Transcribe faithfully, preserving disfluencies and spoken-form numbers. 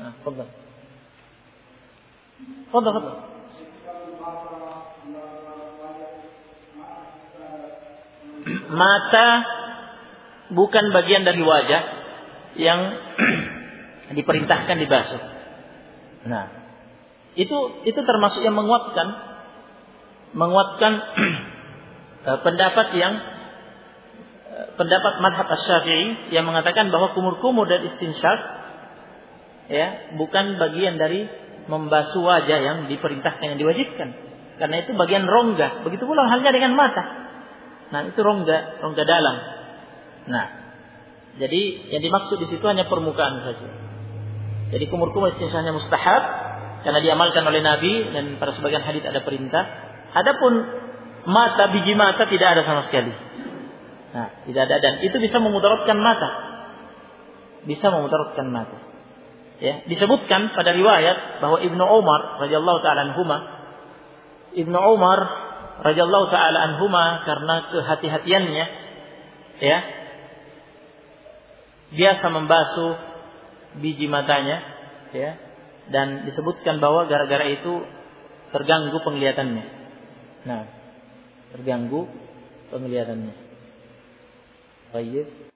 Nah, fadhal. Fadhal, fadhal. Mata bukan bagian dari wajah yang diperintahkan dibasuh. Nah, itu itu termasuk yang menguatkan menguatkan pendapat yang pendapat mazhab Asy-Syafi'i yang mengatakan bahwa kumur-kumur dan istinsyak ya bukan bagian dari membasuh wajah yang diperintahkan, yang diwajibkan. Karena itu bagian rongga. Begitu pula halnya dengan mata. Nah, itu rongga, rongga dalam. Nah, jadi yang dimaksud di situ hanya permukaan saja. Jadi kumur-kumur istinsyaknya mustahab karena diamalkan oleh Nabi dan pada sebagian hadis ada perintah. Adapun mata, biji mata tidak ada sama sekali. Nah, tidak ada, dan itu bisa memudaratkan mata. Bisa memudaratkan mata. Ya, disebutkan pada riwayat bahwa Ibnu Umar radhiyallahu taala anhuma Ibnu Umar radhiyallahu taala anhuma karena kehati-hatiannya ya biasa membasuh biji matanya ya, dan disebutkan bahwa gara-gara itu terganggu penglihatannya. Nah, terganggu penglihatannya. Baik.